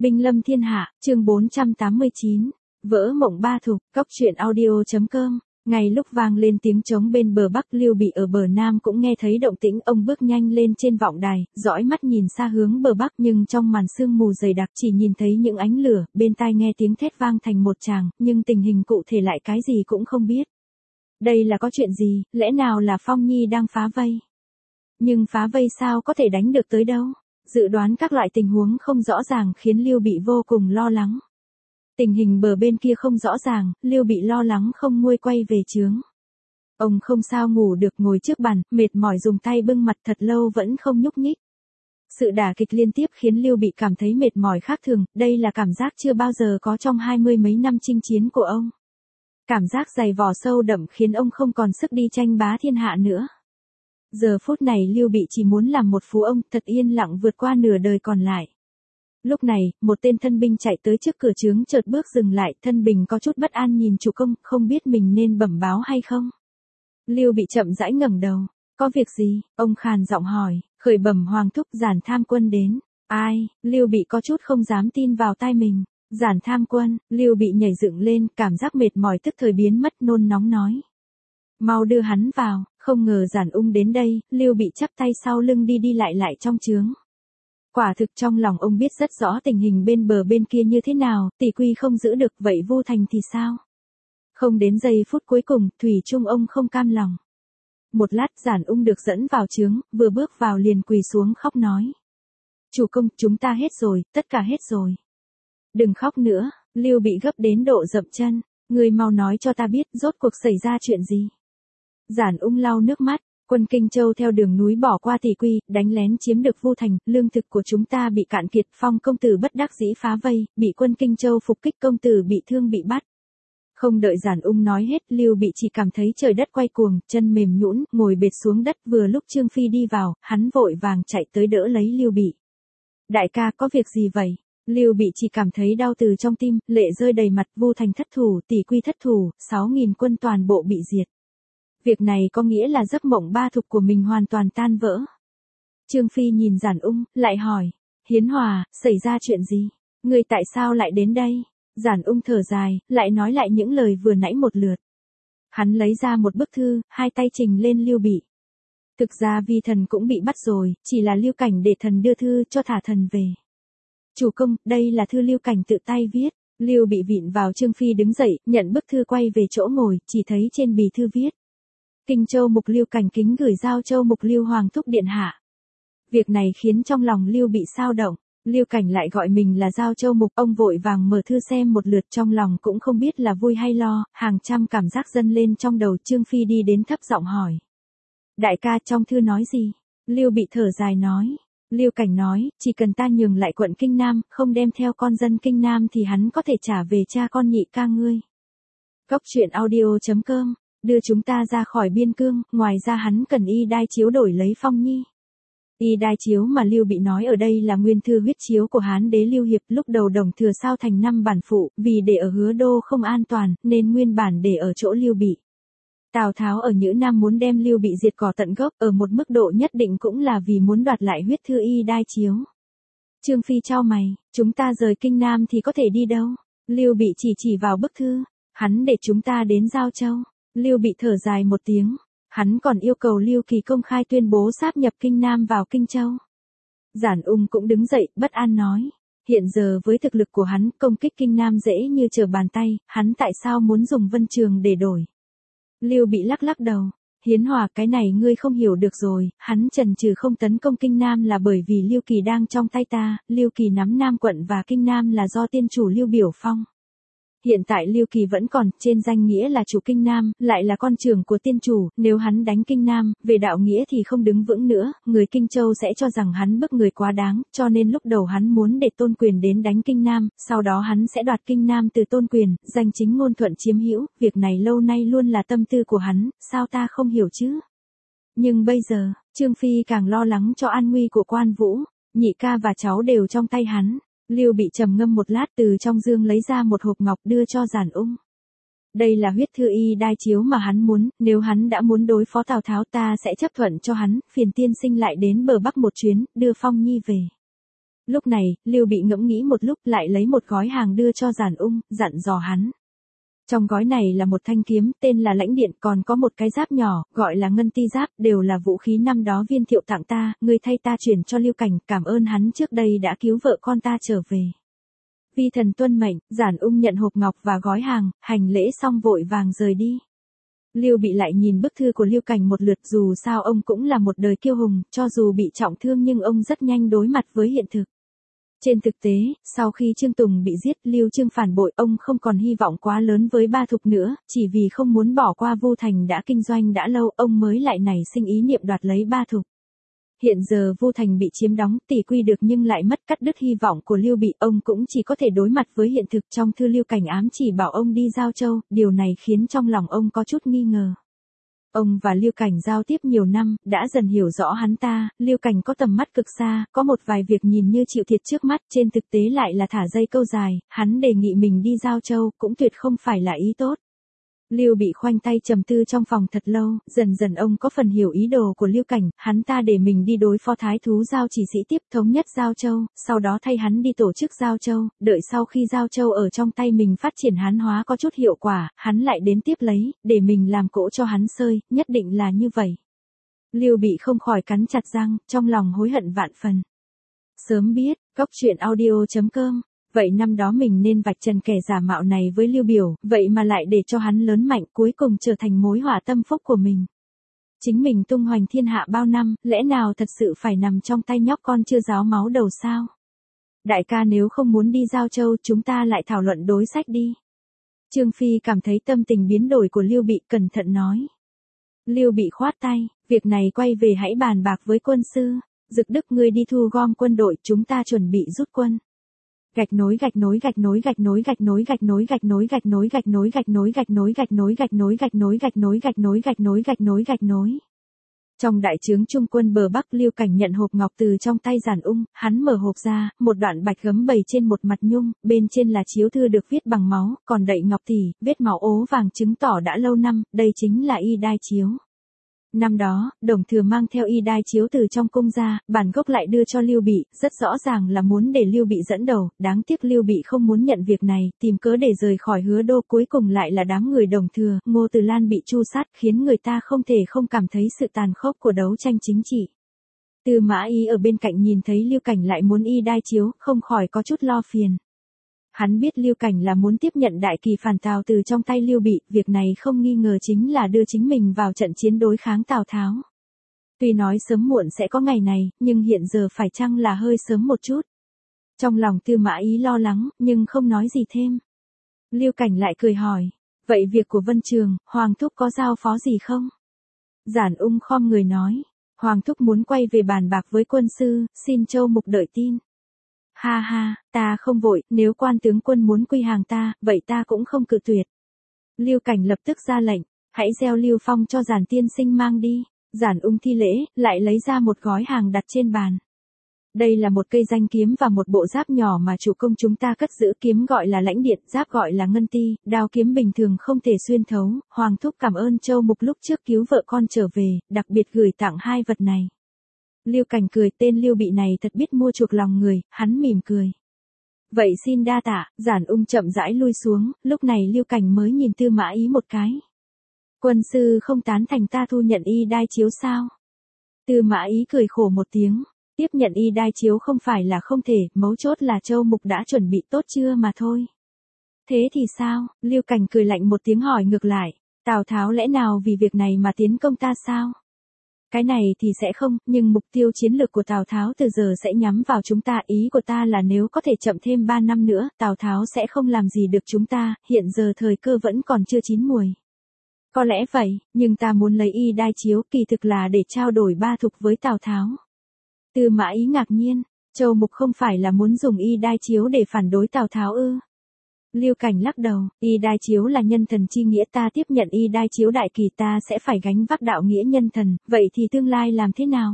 Binh lâm thiên hạ, chương 489, vỡ mộng ba thục, cóc truyện audio.com. Ngay lúc vang lên tiếng trống bên bờ Bắc, Lưu Bị ở bờ Nam cũng nghe thấy động tĩnh, ông bước nhanh lên trên vọng đài, dõi mắt nhìn xa hướng bờ Bắc, nhưng trong màn sương mù dày đặc chỉ nhìn thấy những ánh lửa, bên tai nghe tiếng thét vang thành một tràng, nhưng tình hình cụ thể lại cái gì cũng không biết. Đây là có chuyện gì, lẽ nào là Phong Nhi đang phá vây? Nhưng phá vây sao có thể đánh được tới đâu? Dự đoán các loại tình huống không rõ ràng khiến Lưu Bị vô cùng lo lắng. Tình hình bờ bên kia không rõ ràng, Lưu Bị lo lắng không nguôi quay về trướng. Ông không sao ngủ được, ngồi trước bàn, mệt mỏi dùng tay bưng mặt thật lâu vẫn không nhúc nhích. Sự đả kích liên tiếp khiến Lưu Bị cảm thấy mệt mỏi khác thường, đây là cảm giác chưa bao giờ có trong 20 mấy năm chinh chiến của ông. Cảm giác dày vò sâu đậm khiến ông không còn sức đi tranh bá thiên hạ nữa. Giờ phút này Lưu Bị chỉ muốn làm một phú ông, thật yên lặng vượt qua nửa đời còn lại. Lúc này, một tên thân binh chạy tới trước cửa trướng, chợt bước dừng lại, thân binh có chút bất an nhìn chủ công, không biết mình nên bẩm báo hay không. Lưu Bị chậm rãi ngẩng đầu, có việc gì? Ông khàn giọng hỏi. Khởi bẩm hoàng thúc, Giản Tham Quân đến. Ai? Lưu Bị có chút không dám tin vào tai mình. Giản Tham Quân. Lưu Bị nhảy dựng lên, cảm giác mệt mỏi tức thời biến mất, nôn nóng nói. Mau đưa hắn vào. Không ngờ Giản Ung đến đây, Lưu Bị chắp tay sau lưng đi lại trong trướng. Quả thực trong lòng ông biết rất rõ tình hình bên bờ bên kia như thế nào, tỷ quy không giữ được, vậy Vu Thành thì sao? Không đến giây phút cuối cùng, thủy chung ông không cam lòng. Một lát Giản Ung được dẫn vào trướng, vừa bước vào liền quỳ xuống khóc nói. Chủ công, chúng ta hết rồi, tất cả hết rồi. Đừng khóc nữa, Lưu Bị gấp đến độ dậm chân, người mau nói cho ta biết, rốt cuộc xảy ra chuyện gì? Giản Ung lau nước mắt. Quân Kinh Châu theo đường núi bỏ qua tỷ quy, đánh lén chiếm được Vu Thành, lương thực của chúng ta bị cạn kiệt, Phong công tử bất đắc dĩ phá vây, bị quân Kinh Châu phục kích, công tử bị thương bị bắt. Không đợi Giản Ung nói hết, Lưu Bị chỉ cảm thấy trời đất quay cuồng, chân mềm nhũn, ngồi bệt xuống đất, vừa lúc Trương Phi đi vào, hắn vội vàng chạy tới đỡ lấy Lưu Bị. Đại ca, có việc gì vậy? Lưu Bị chỉ cảm thấy đau từ trong tim, lệ rơi đầy mặt, Vu Thành thất thủ, tỷ quy thất thủ, 6.000 quân toàn bộ bị diệt. Việc này có nghĩa là giấc mộng ba thục của mình hoàn toàn tan vỡ. Trương Phi nhìn Giản Ung, lại hỏi, Hiến Hòa, xảy ra chuyện gì? Người tại sao lại đến đây? Giản Ung thở dài, lại nói lại những lời vừa nãy một lượt. Hắn lấy ra một bức thư, hai tay trình lên Lưu Bị. Thực ra Vi thần cũng bị bắt rồi, chỉ là Lưu Cảnh để thần đưa thư cho thả thần về. Chủ công, đây là thư Lưu Cảnh tự tay viết. Lưu Bị vịn vào Trương Phi đứng dậy, nhận bức thư quay về chỗ ngồi, chỉ thấy trên bì thư viết. Kinh Châu Mục Lưu Cảnh kính gửi Giao Châu Mục Lưu Hoàng thúc điện hạ. Việc này khiến trong lòng Lưu Bị xao động, Lưu Cảnh lại gọi mình là Giao Châu Mục, ông vội vàng mở thư xem một lượt, trong lòng cũng không biết là vui hay lo, hàng trăm cảm giác dâng lên trong đầu. Trương Phi đi đến thấp giọng hỏi. Đại ca, trong thư nói gì? Lưu Bị thở dài nói. Lưu Cảnh nói, chỉ cần ta nhường lại quận Kinh Nam, không đem theo con dân Kinh Nam thì hắn có thể trả về cha con nhị ca ngươi. Cóc truyện audio.com. Đưa chúng ta ra khỏi biên cương, ngoài ra hắn cần y đai chiếu đổi lấy Phong Nhi. Y đai chiếu mà Lưu Bị nói ở đây là nguyên thư huyết chiếu của Hán đế Lưu Hiệp, lúc đầu Đồng Thừa sao thành 5 bản phụ, vì để ở Hứa Đô không an toàn, nên nguyên bản để ở chỗ Lưu Bị. Tào Tháo ở Nhữ Nam muốn đem Lưu Bị diệt cỏ tận gốc, ở một mức độ nhất định cũng là vì muốn đoạt lại huyết thư y đai chiếu. Trương Phi chau mày, chúng ta rời Kinh Nam thì có thể đi đâu? Lưu Bị chỉ vào bức thư, hắn để chúng ta đến Giao Châu. Lưu Bị thở dài một tiếng, hắn còn yêu cầu Lưu Kỳ công khai tuyên bố sáp nhập Kinh Nam vào Kinh Châu. Giản Ung cũng đứng dậy, bất an nói, hiện giờ với thực lực của hắn, công kích Kinh Nam dễ như trở bàn tay, hắn tại sao muốn dùng Vân Trường để đổi? Lưu Bị lắc đầu, Hiến Hòa, cái này ngươi không hiểu được rồi, hắn chần chừ không tấn công Kinh Nam là bởi vì Lưu Kỳ đang trong tay ta, Lưu Kỳ nắm Nam quận và Kinh Nam là do tiên chủ Lưu Biểu phong. Hiện tại Lưu Kỳ vẫn còn, trên danh nghĩa là chủ Kinh Nam, lại là con trưởng của tiên chủ, nếu hắn đánh Kinh Nam, về đạo nghĩa thì không đứng vững nữa, người Kinh Châu sẽ cho rằng hắn bức người quá đáng, cho nên lúc đầu hắn muốn để Tôn Quyền đến đánh Kinh Nam, sau đó hắn sẽ đoạt Kinh Nam từ Tôn Quyền, danh chính ngôn thuận chiếm hữu, việc này lâu nay luôn là tâm tư của hắn, sao ta không hiểu chứ? Nhưng bây giờ, Trương Phi càng lo lắng cho an nguy của Quan Vũ, nhị ca và cháu đều trong tay hắn. Lưu Bị trầm ngâm một lát, từ trong dương lấy ra một hộp ngọc đưa cho Giản Ung. Đây là huyết thư y đai chiếu mà hắn muốn, nếu hắn đã muốn đối phó Tào Tháo ta sẽ chấp thuận cho hắn, phiền tiên sinh lại đến bờ Bắc một chuyến, đưa Phong Nhi về. Lúc này, Lưu Bị ngẫm nghĩ một lúc lại lấy một gói hàng đưa cho Giản Ung, dặn dò hắn. Trong gói này là một thanh kiếm, tên là Lãnh Điện, còn có một cái giáp nhỏ, gọi là Ngân Ti Giáp, đều là vũ khí năm đó Viên Thiệu tặng ta, ngươi thay ta chuyển cho Lưu Cảnh, cảm ơn hắn trước đây đã cứu vợ con ta trở về. Vi thần tuân mệnh, Giản Ung nhận hộp ngọc và gói hàng, hành lễ xong vội vàng rời đi. Lưu Bị lại nhìn bức thư của Lưu Cảnh một lượt, dù sao ông cũng là một đời kiêu hùng, cho dù bị trọng thương nhưng ông rất nhanh đối mặt với hiện thực. Trên thực tế, sau khi Trương Tùng bị giết, Lưu Trương phản bội, ông không còn hy vọng quá lớn với Ba Thục nữa, chỉ vì không muốn bỏ qua Vu Thành đã kinh doanh đã lâu, ông mới lại nảy sinh ý niệm đoạt lấy Ba Thục. Hiện giờ Vu Thành bị chiếm đóng, tỷ quy được nhưng lại mất, cắt đứt hy vọng của Lưu Bị, ông cũng chỉ có thể đối mặt với hiện thực. Trong thư Lưu Cảnh ám chỉ bảo ông đi Giao Châu, điều này khiến trong lòng ông có chút nghi ngờ. Ông và Lưu Cảnh giao tiếp nhiều năm, đã dần hiểu rõ hắn ta. Lưu Cảnh có tầm mắt cực xa, có một vài việc nhìn như chịu thiệt trước mắt, trên thực tế lại là thả dây câu dài. Hắn đề nghị mình đi Giao Châu, cũng tuyệt không phải là ý tốt. Lưu Bị khoanh tay trầm tư trong phòng thật lâu, dần dần ông có phần hiểu ý đồ của Lưu Cảnh, hắn ta để mình đi đối phó thái thú Giao Chỉ Sĩ tiếp thống nhất Giao Châu, sau đó thay hắn đi tổ chức Giao Châu, đợi sau khi Giao Châu ở trong tay mình phát triển hán hóa có chút hiệu quả, hắn lại đến tiếp lấy, để mình làm cỗ cho hắn sơi, nhất định là như vậy. Lưu Bị không khỏi cắn chặt răng, trong lòng hối hận vạn phần. Sớm biết, coctruyện.audio.com. Vậy năm đó mình nên vạch trần kẻ giả mạo này với Lưu Biểu, vậy mà lại để cho hắn lớn mạnh, cuối cùng trở thành mối họa tâm phúc của mình. Chính mình tung hoành thiên hạ bao năm, lẽ nào thật sự phải nằm trong tay nhóc con chưa ráo máu đầu sao? Đại ca nếu không muốn đi Giao Châu, chúng ta lại thảo luận đối sách đi. Trương Phi cảm thấy tâm tình biến đổi của Lưu Bị, cẩn thận nói. Lưu Bị khoát tay, việc này quay về hãy bàn bạc với quân sư. Dực Đức ngươi đi thu gom quân đội, chúng ta chuẩn bị rút quân. Gạch nối gạch nối gạch nối gạch nối gạch nối gạch nối gạch nối gạch nối gạch nối gạch nối gạch nối gạch nối gạch nối gạch nối gạch nối gạch nối gạch nối gạch nối gạch nối. Trong đại trướng trung quân bờ Bắc, Lưu Cảnh nhận hộp ngọc từ trong tay Giản Ung, hắn mở hộp ra, một đoạn bạch gấm bày trên một mặt nhung, bên trên là chiếu thư được viết bằng máu, còn đậy ngọc thì, vết máu ố vàng chứng tỏ đã lâu năm, đây chính là y đai chiếu. Năm đó, Đồng Thừa mang theo y đai chiếu từ trong cung ra, bản gốc lại đưa cho Lưu Bị, rất rõ ràng là muốn để Lưu Bị dẫn đầu, đáng tiếc Lưu Bị không muốn nhận việc này, tìm cớ để rời khỏi Hứa Đô, cuối cùng lại là đám người Đồng Thừa, Ngô Từ Lan bị tru sát, khiến người ta không thể không cảm thấy sự tàn khốc của đấu tranh chính trị. Tư Mã Ý ở bên cạnh nhìn thấy Lưu Cảnh lại muốn y đai chiếu, không khỏi có chút lo phiền. Hắn biết Lưu Cảnh là muốn tiếp nhận đại kỳ phản Tào từ trong tay Lưu Bị, việc này không nghi ngờ chính là đưa chính mình vào trận chiến đối kháng Tào Tháo. Tuy nói sớm muộn sẽ có ngày này, nhưng hiện giờ phải chăng là hơi sớm một chút. Trong lòng Tư Mã Ý lo lắng, nhưng không nói gì thêm. Lưu Cảnh lại cười hỏi, vậy việc của Vân Trường, Hoàng Thúc có giao phó gì không? Giản Ung khom người nói, Hoàng Thúc muốn quay về bàn bạc với quân sư, xin Châu Mục đợi tin. Ha ha, ta không vội, nếu quan tướng quân muốn quy hàng ta, vậy ta cũng không cự tuyệt. Lưu Cảnh lập tức ra lệnh, hãy gieo Lưu Phong cho Giản tiên sinh mang đi. Giản Ung thi lễ, lại lấy ra một gói hàng đặt trên bàn. Đây là một cây danh kiếm và một bộ giáp nhỏ mà chủ công chúng ta cất giữ, kiếm gọi là Lãnh Điện, giáp gọi là Ngân Ti, đao kiếm bình thường không thể xuyên thấu. Hoàng Thúc cảm ơn Châu Mục lúc trước cứu vợ con trở về, đặc biệt gửi tặng hai vật này. Lưu Cảnh cười, tên Lưu Bị này thật biết mua chuộc lòng người, hắn mỉm cười. Vậy xin đa tạ. Giản Ung chậm rãi lui xuống, lúc này Lưu Cảnh mới nhìn Tư Mã Ý một cái. Quân sư không tán thành ta thu nhận y đai chiếu sao? Tư Mã Ý cười khổ một tiếng, tiếp nhận y đai chiếu không phải là không thể, mấu chốt là Châu Mục đã chuẩn bị tốt chưa mà thôi. Thế thì sao? Lưu Cảnh cười lạnh một tiếng hỏi ngược lại, Tào Tháo lẽ nào vì việc này mà tiến công ta sao? Cái này thì sẽ không, nhưng mục tiêu chiến lược của Tào Tháo từ giờ sẽ nhắm vào chúng ta, ý của ta là nếu có thể chậm thêm 3 năm nữa, Tào Tháo sẽ không làm gì được chúng ta, hiện giờ thời cơ vẫn còn chưa chín muồi. Có lẽ vậy, nhưng ta muốn lấy y đai chiếu, kỳ thực là để trao đổi Ba Thục với Tào Tháo. Tư Mã Ý ngạc nhiên, Châu Mục không phải là muốn dùng y đai chiếu để phản đối Tào Tháo ư? Lưu Cảnh lắc đầu, y đai chiếu là nhân thần chi nghĩa, ta tiếp nhận y đai chiếu đại kỳ ta sẽ phải gánh vác đạo nghĩa nhân thần, vậy thì tương lai làm thế nào?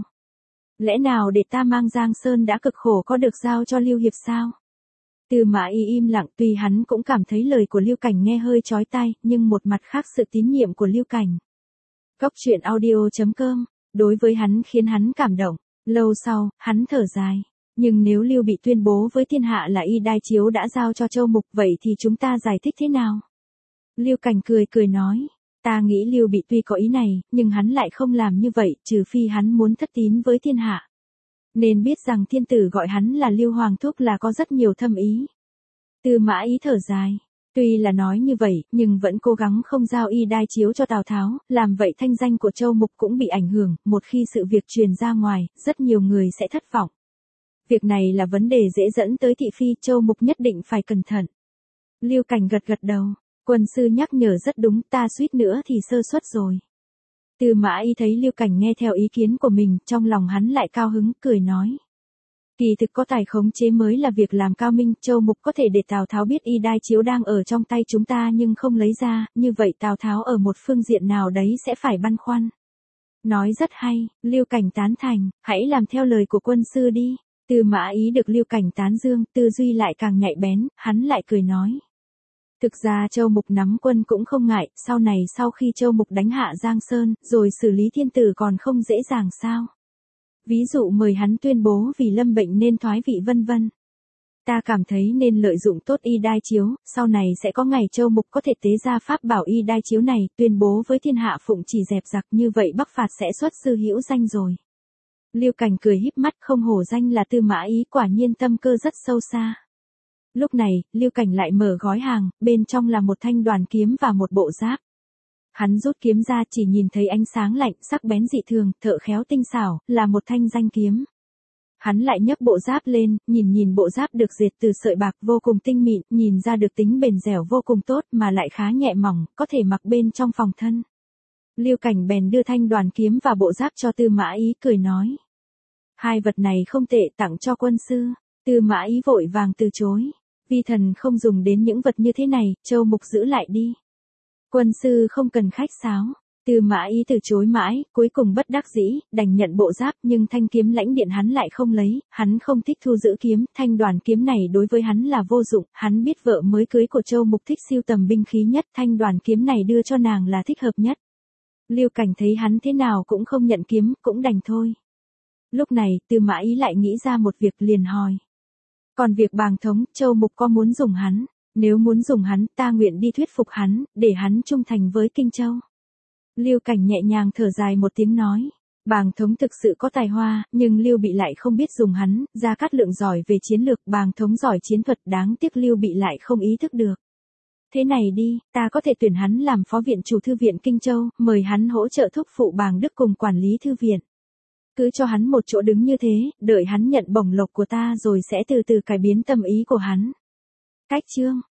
Lẽ nào để ta mang Giang Sơn đã cực khổ có được giao cho Lưu Hiệp sao? Tư Mã Ý im lặng, tuy hắn cũng cảm thấy lời của Lưu Cảnh nghe hơi chói tai, nhưng một mặt khác sự tín nhiệm của Lưu Cảnh. Coctruyện.audio.com, đối với hắn khiến hắn cảm động, lâu sau, hắn thở dài. Nhưng nếu Lưu Bị tuyên bố với thiên hạ là y đai chiếu đã giao cho Châu Mục, vậy thì chúng ta giải thích thế nào? Lưu Cảnh cười cười nói, ta nghĩ Lưu Bị tuy có ý này, nhưng hắn lại không làm như vậy, trừ phi hắn muốn thất tín với thiên hạ. Nên biết rằng thiên tử gọi hắn là Lưu Hoàng Thúc là có rất nhiều thâm ý. Tư Mã Ý thở dài. Tuy là nói như vậy, nhưng vẫn cố gắng không giao y đai chiếu cho Tào Tháo, làm vậy thanh danh của Châu Mục cũng bị ảnh hưởng, một khi sự việc truyền ra ngoài, rất nhiều người sẽ thất vọng. Việc này là vấn đề dễ dẫn tới thị phi, Châu Mục nhất định phải cẩn thận. Lưu Cảnh gật gật đầu, quân sư nhắc nhở rất đúng, ta suýt nữa thì sơ suất rồi. Tư Mã Ý thấy Lưu Cảnh nghe theo ý kiến của mình, trong lòng hắn lại cao hứng, cười nói. Kỳ thực có tài khống chế mới là việc làm cao minh, Châu Mục có thể để Tào Tháo biết y đai chiếu đang ở trong tay chúng ta nhưng không lấy ra, như vậy Tào Tháo ở một phương diện nào đấy sẽ phải băn khoăn. Nói rất hay, Lưu Cảnh tán thành, hãy làm theo lời của quân sư đi. Tư Mã Ý được Lưu Cảnh tán dương, tư duy lại càng nhạy bén, hắn lại cười nói. Thực ra Châu Mục nắm quân cũng không ngại, sau này sau khi Châu Mục đánh hạ Giang Sơn, rồi xử lý thiên tử còn không dễ dàng sao? Ví dụ mời hắn tuyên bố vì lâm bệnh nên thoái vị vân vân. Ta cảm thấy nên lợi dụng tốt y đai chiếu, sau này sẽ có ngày Châu Mục có thể tế ra pháp bảo y đai chiếu này, tuyên bố với thiên hạ phụng chỉ dẹp giặc, như vậy Bắc phạt sẽ xuất sư hữu danh rồi. Lưu Cảnh cười híp mắt, không hổ danh là Tư Mã Ý, quả nhiên tâm cơ rất sâu xa. Lúc này, Lưu Cảnh lại mở gói hàng, bên trong là một thanh đoàn kiếm và một bộ giáp. Hắn rút kiếm ra, chỉ nhìn thấy ánh sáng lạnh, sắc bén dị thường, thợ khéo tinh xảo, là một thanh danh kiếm. Hắn lại nhấc bộ giáp lên, nhìn bộ giáp được dệt từ sợi bạc vô cùng tinh mịn, nhìn ra được tính bền dẻo vô cùng tốt mà lại khá nhẹ mỏng, có thể mặc bên trong phòng thân. Lưu Cảnh bèn đưa thanh đoàn kiếm và bộ giáp cho Tư Mã Ý, cười nói. Hai vật này không tệ, tặng cho quân sư. Tư Mã Ý vội vàng từ chối. Vi thần không dùng đến những vật như thế này, Châu Mục giữ lại đi. Quân sư không cần khách sáo. Tư Mã Ý từ chối mãi, cuối cùng bất đắc dĩ, đành nhận bộ giáp, nhưng thanh kiếm lãnh điện hắn lại không lấy, hắn không thích thu giữ kiếm, thanh đoàn kiếm này đối với hắn là vô dụng, hắn biết vợ mới cưới của Châu Mục thích sưu tầm binh khí nhất, thanh đoàn kiếm này đưa cho nàng là thích hợp nhất. Lưu Cảnh thấy hắn thế nào cũng không nhận kiếm, cũng đành thôi. Lúc này, Tư Mã Ý lại nghĩ ra một việc, liền hỏi. Còn việc Bàng Thống, Châu Mục có muốn dùng hắn? Nếu muốn dùng hắn, ta nguyện đi thuyết phục hắn, để hắn trung thành với Kinh Châu. Lưu Cảnh nhẹ nhàng thở dài một tiếng nói. Bàng Thống thực sự có tài hoa, nhưng Lưu Bị lại không biết dùng hắn, Gia Cát Lượng giỏi về chiến lược, Bàng Thống giỏi chiến thuật, đáng tiếc Lưu Bị lại không ý thức được. Thế này đi, ta có thể tuyển hắn làm phó viện chủ thư viện Kinh Châu, mời hắn hỗ trợ thúc phụ Bàng Đức cùng quản lý thư viện. Cứ cho hắn một chỗ đứng như thế, đợi hắn nhận bổng lộc của ta rồi sẽ từ từ cải biến tâm ý của hắn. Cách chương